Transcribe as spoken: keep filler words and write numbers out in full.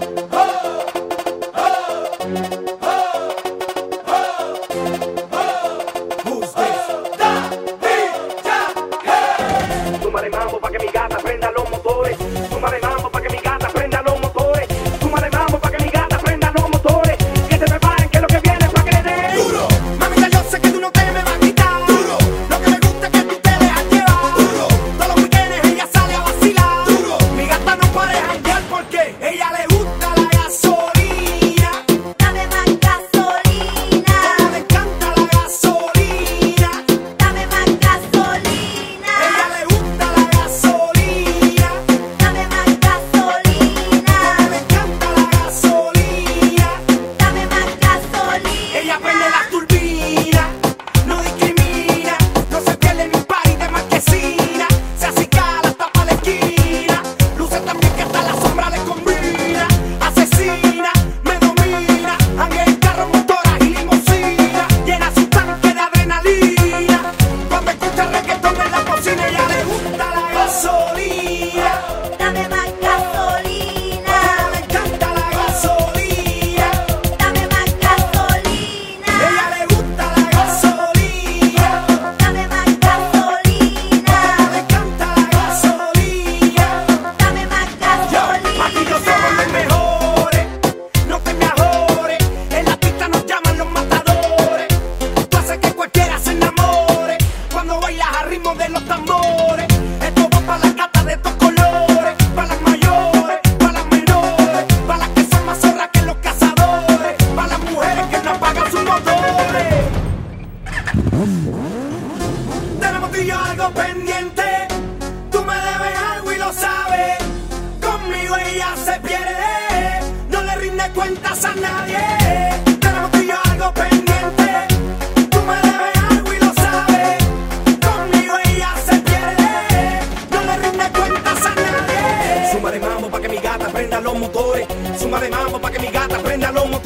Súmale mambo pa' que mi gata prenda los motores. Súmale mambo pa' que mi gata prenda los motores. Súmale mambo pa' que mi gata prenda los motores. Que se preparen que lo que viene es pa' que le den duro. Mamita, yo sé que tú no te me vas a quitar duro. Lo que me gusta es que tú te dejas llevar duro. Todos los weekends ella sale a vacilar duro. Mi gata no para de janguear porque ella le gusta la gasolina. Dame más gasolina. Como le encanta la gasolina. Dame más gasolina. Ella le gusta la gasolina. Dame más gasolina. Como le encanta la gasolina. Dame más gasolina. Ella prende la turbina, no discrimina, no se pierde ni un party de marquesina. Se acicala hasta pa' la esquina, luce también que hasta la sombra le combina. Asesina, me domina, ande en carro, motoras y limusina. Llena su tanque de adrenalina, cuando escucha reggaetón en la cocina. Ella le gusta la gasolina, Dame más gasolina. como le encanta la gasolina. Dame más gasolina. Ella le gusta la gasolina. Dame más gasolina. Le encanta la gasolina. Dame más gasolina. Aquí yo somos los mejores, no te me ajores. En la pista nos llaman los matadores. Tú haces que cualquiera se enamore cuando bailas a ritmo de los tambores. Esto va para las gatas de estos colores, para las mayores, para las menores, para las que son más zorras que los cazadores, para las mujeres que no apagan sus motores. Tenemos tú y yo algo pendiente. Tú me debes algo y lo sabes. Conmigo ella se pierde. No le rinde cuentas a nadie. Tenemos tú y yo algo pendiente. Tú me debes algo y lo sabes. Conmigo ella se pierde. No le rinde cuentas a nadie. Súmale mambo pa' que mi gata prenda los motores. Súmale mambo pa' que mi gata prenda los motores.